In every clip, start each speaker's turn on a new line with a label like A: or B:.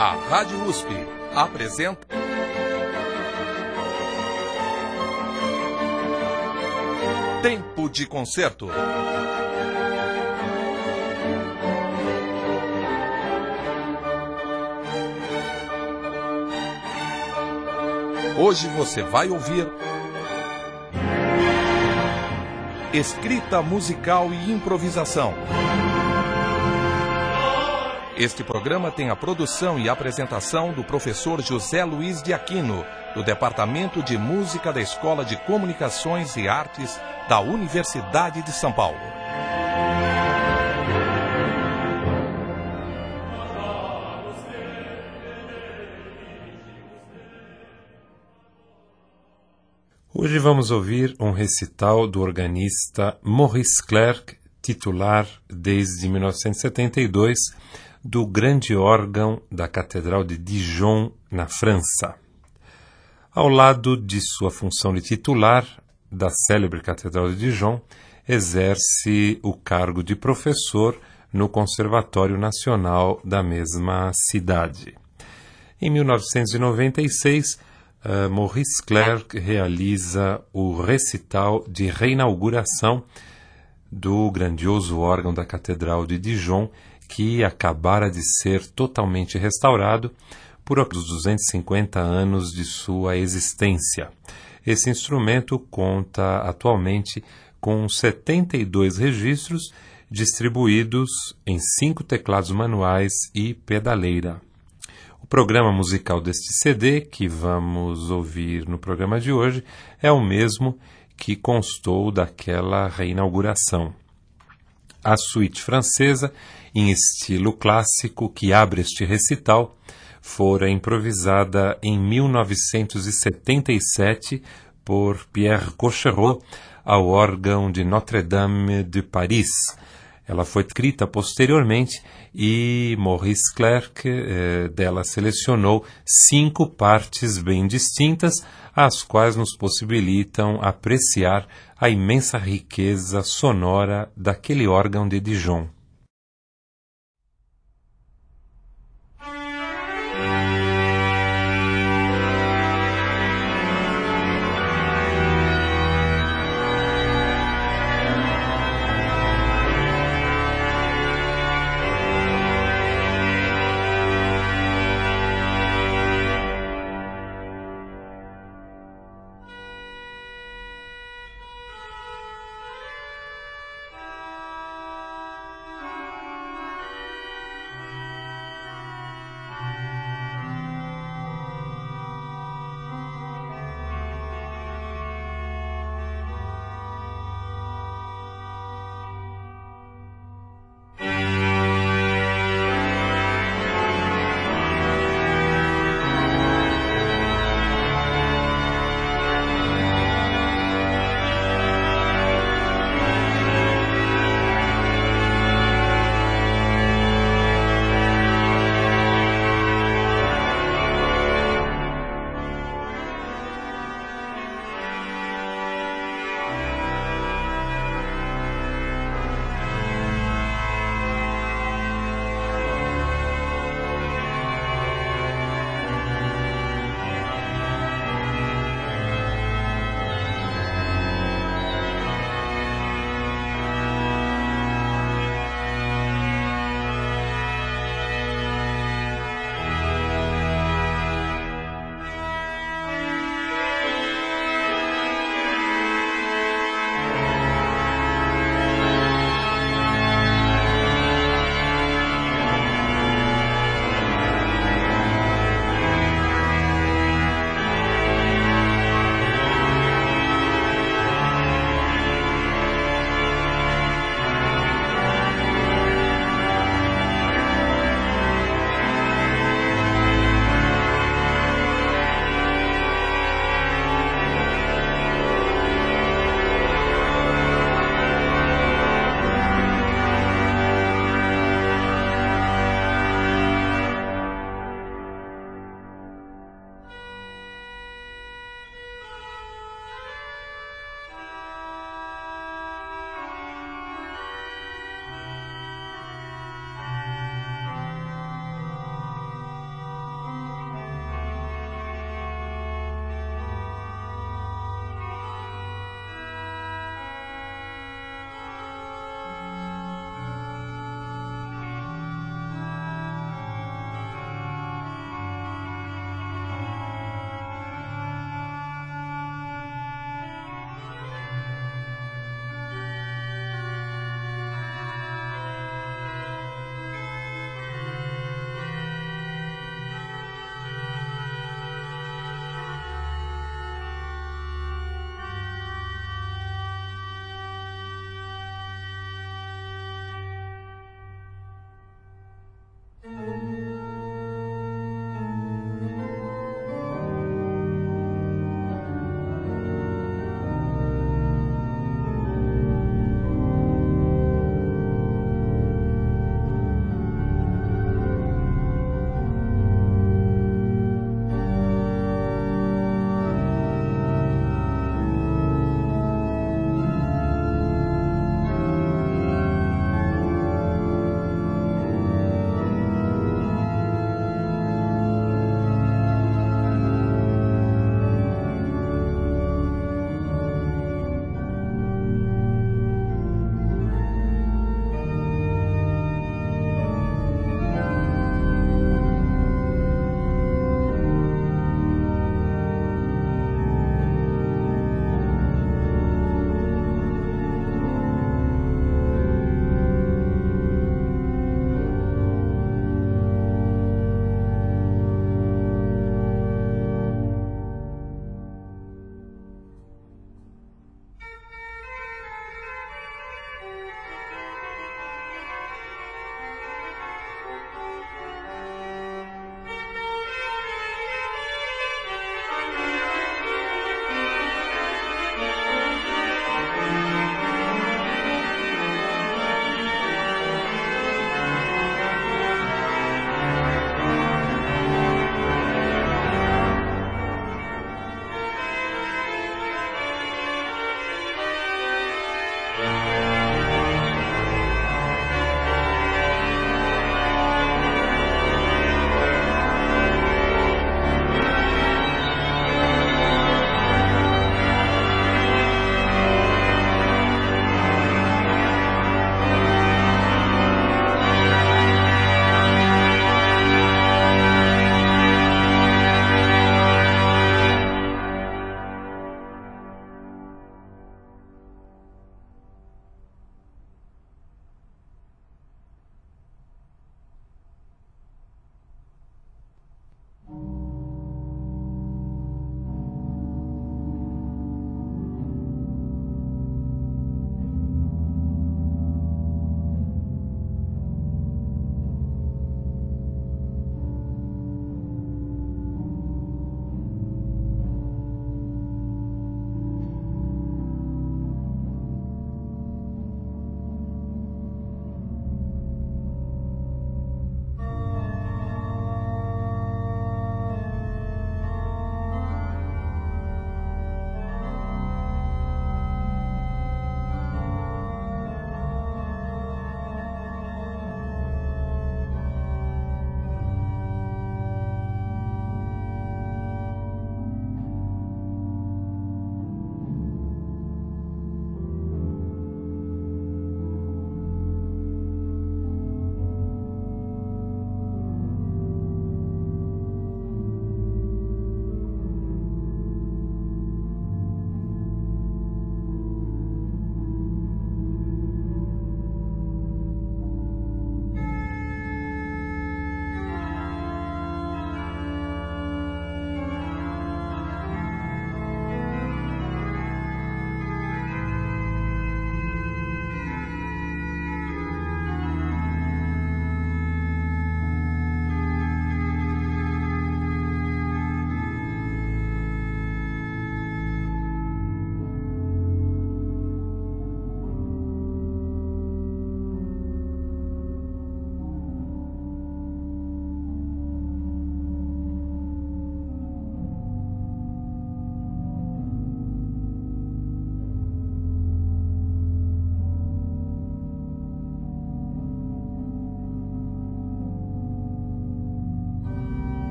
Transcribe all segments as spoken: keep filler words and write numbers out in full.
A: A Rádio U S P apresenta Tempo de Concerto. Hoje você vai ouvir escrita musical e improvisação. Este programa tem a produção e apresentação do professor José Luiz de Aquino, do Departamento de Música da Escola de Comunicações e Artes da Universidade de São Paulo.
B: Hoje vamos ouvir um recital do organista Maurice Clerc, titular desde mil novecentos e setenta e dois, do grande órgão da Catedral de Dijon, na França. Ao lado de sua função de titular da célebre Catedral de Dijon, exerce o cargo de professor no Conservatório Nacional da mesma cidade. Em mil novecentos e noventa e seis, uh, Maurice Clerc realiza o recital de reinauguração do grandioso órgão da Catedral de Dijon, que acabara de ser totalmente restaurado por os duzentos e cinquenta anos de sua existência. Esse instrumento conta atualmente com setenta e dois registros distribuídos em cinco teclados manuais e pedaleira. O programa musical deste C D, que vamos ouvir no programa de hoje, é o mesmo que constou daquela reinauguração. A suíte francesa, em estilo clássico, que abre este recital, fora improvisada em mil novecentos e setenta e sete por Pierre Cocherot ao órgão de Notre-Dame de Paris. Ela foi escrita posteriormente e Maurice Clerc eh, dela selecionou cinco partes bem distintas, as quais nos possibilitam apreciar a imensa riqueza sonora daquele órgão de Dijon.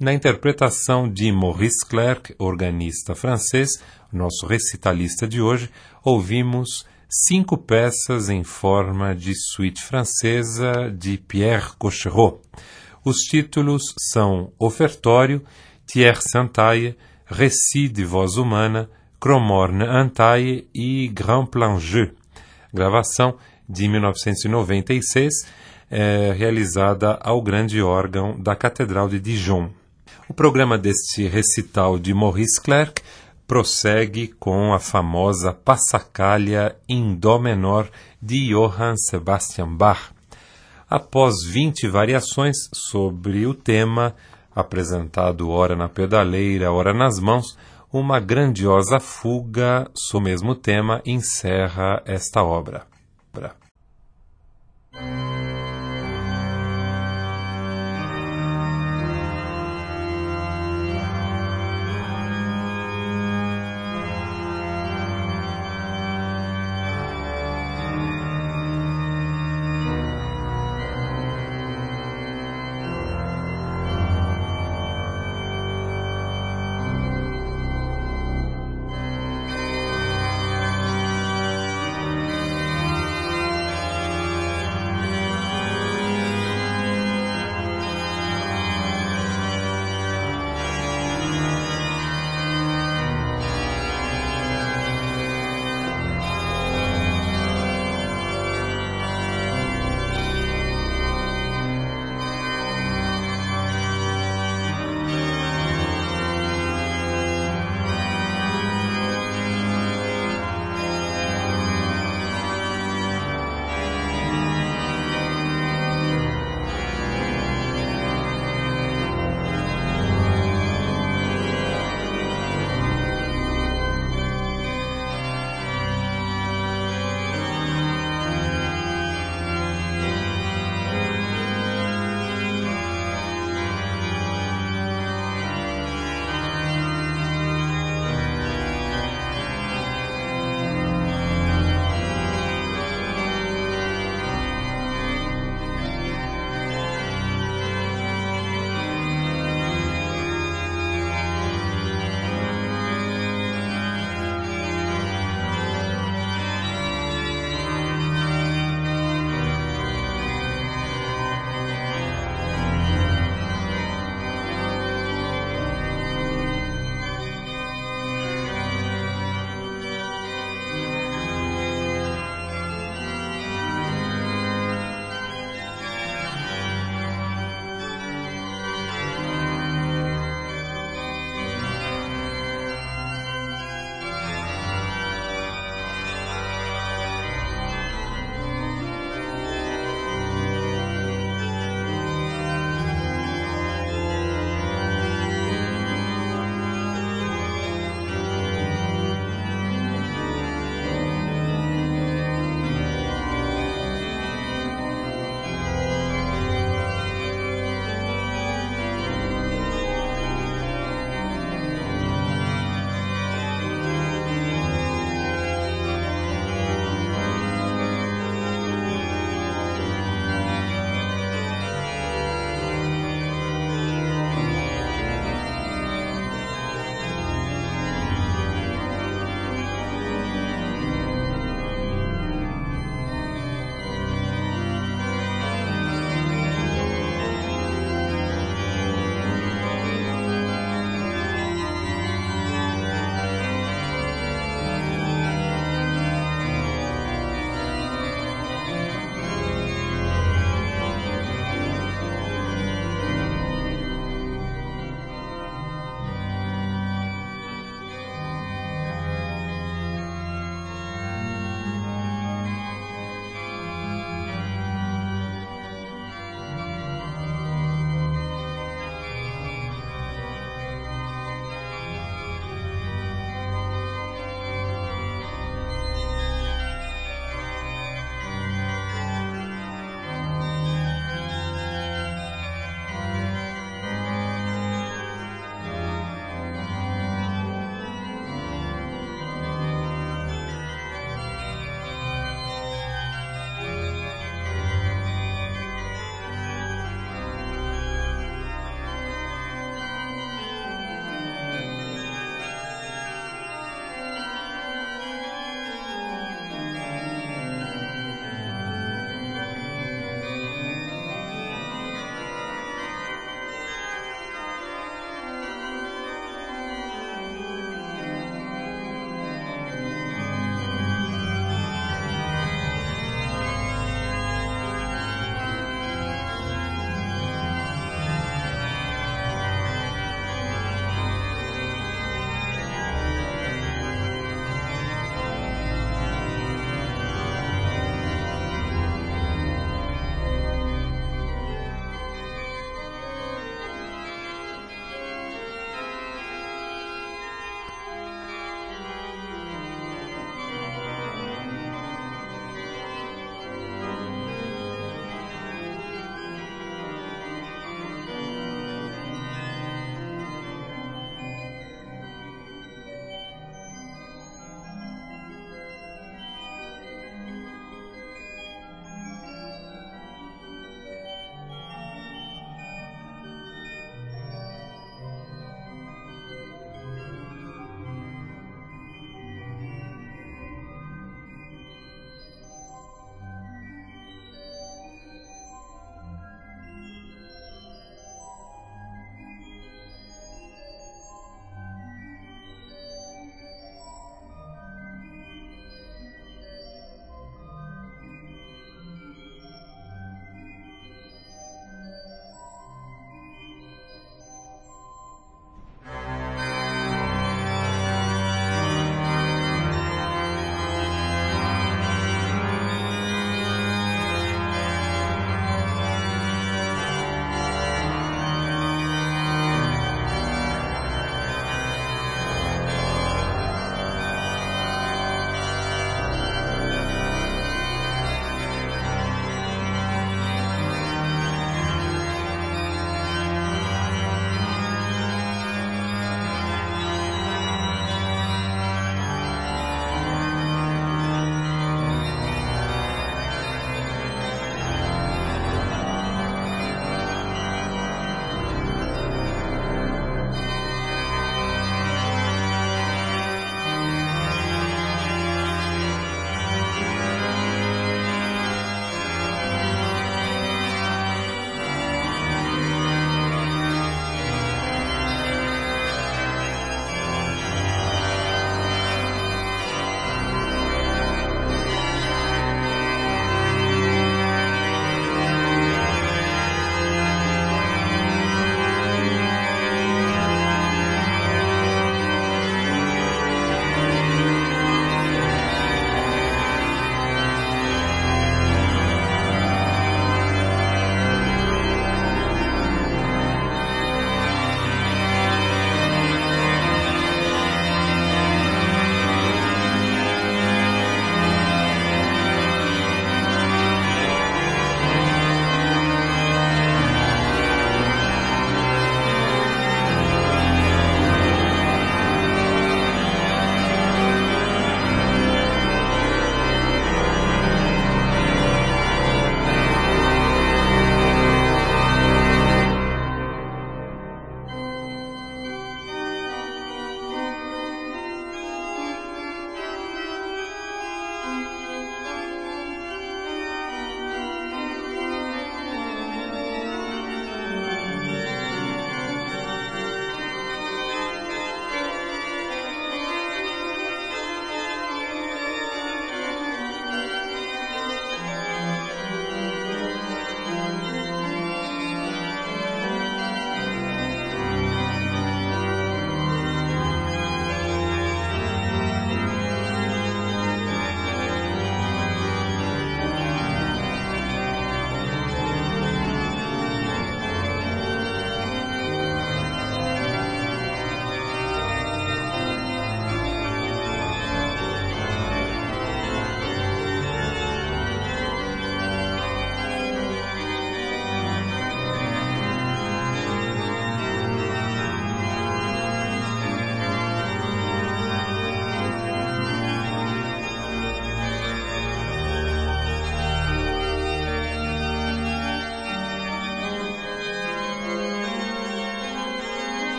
B: na interpretação de Maurice Clerc, organista francês, nosso recitalista de hoje, ouvimos cinco peças em forma de suíte francesa de Pierre Cochereau. Os títulos são Ofertório, Tierce Entaille, Récit de Voz Humana, Cromorne Entaille e Grand Plan Jeu. Gravação de mil novecentos e noventa e seis, é, realizada ao grande órgão da Catedral de Dijon. O programa deste recital de Maurice Clerc prossegue com a famosa Passacaglia em Dó menor de Johann Sebastian Bach. Após vinte variações sobre o tema, apresentado ora na pedaleira, ora nas mãos, uma grandiosa fuga sobre o mesmo tema encerra esta obra.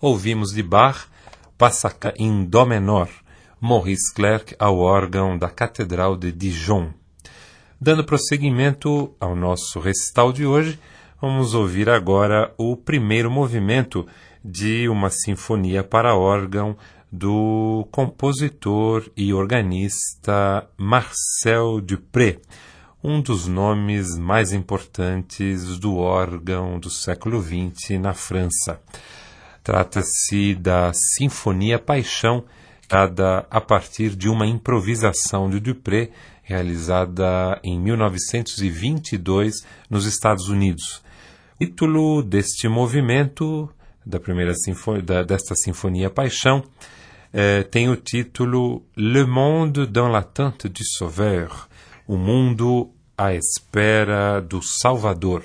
B: ouvimos de Bach, Passacaglia em Dó menor, Maurice Clerc ao órgão da Catedral de Dijon. Dando prosseguimento ao nosso recital de hoje, vamos ouvir agora o primeiro movimento de uma sinfonia para órgão do compositor e organista Marcel Dupré, um dos nomes mais importantes do órgão do século vinte na França. Trata-se da Sinfonia Paixão, dada a partir de uma improvisação de Dupré, realizada em mil novecentos e vinte e dois nos Estados Unidos. O título deste movimento, da primeira sinfo- da, desta Sinfonia Paixão, eh, tem o título Le Monde dans l'attente du Sauveur, o mundo à espera do Salvador.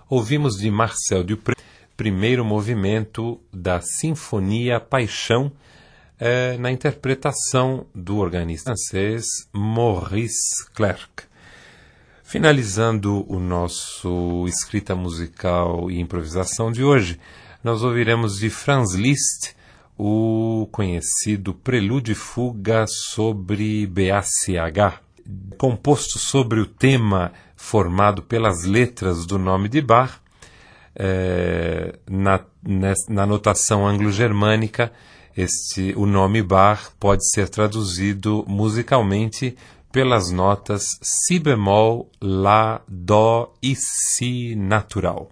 B: ouvimos de Marcel Dupré, primeiro movimento da Sinfonia Paixão, eh, na interpretação do organista francês Maurice Clerc. Finalizando o nosso escrita musical e improvisação de hoje, nós ouviremos de Franz Liszt o conhecido Prelúdio e Fuga sobre B A C H, composto sobre o tema formado pelas letras do nome de Bach. É, na, na notação anglo-germânica, este, o nome Bach pode ser traduzido musicalmente pelas notas Si bemol, Lá, Dó e Si natural.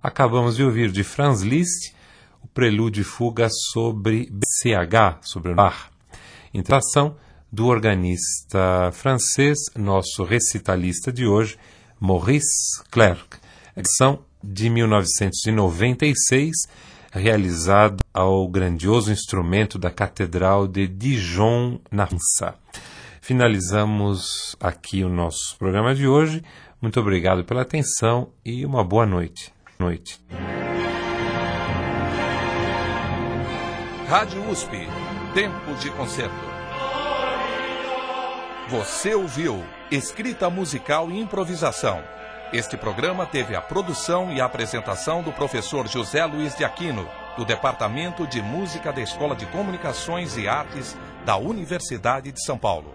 B: acabamos de ouvir de Franz Liszt o prelúdio e fuga sobre B C H, sobre o Bach, interpretação do organista francês, nosso recitalista de hoje, Maurice Clerc, edição de mil novecentos e noventa e seis, realizada ao grandioso instrumento da Catedral de Dijon, na França. Finalizamos aqui o nosso programa de hoje. Muito obrigado pela atenção e uma boa noite. noite.
A: Rádio U S P, Tempo de Concerto. Você ouviu Escrita Musical e Improvisação. Este programa teve a produção e a apresentação do professor José Luiz de Aquino, do Departamento de Música da Escola de Comunicações e Artes da Universidade de São Paulo.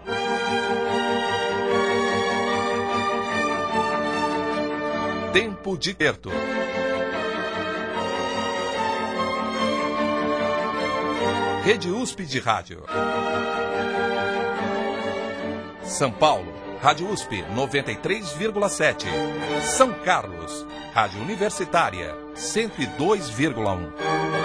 A: Tempo de Concerto. Rede U S P de Rádio. São Paulo, Rádio U S P noventa e três vírgula sete. São Carlos, Rádio Universitária cento e dois vírgula um.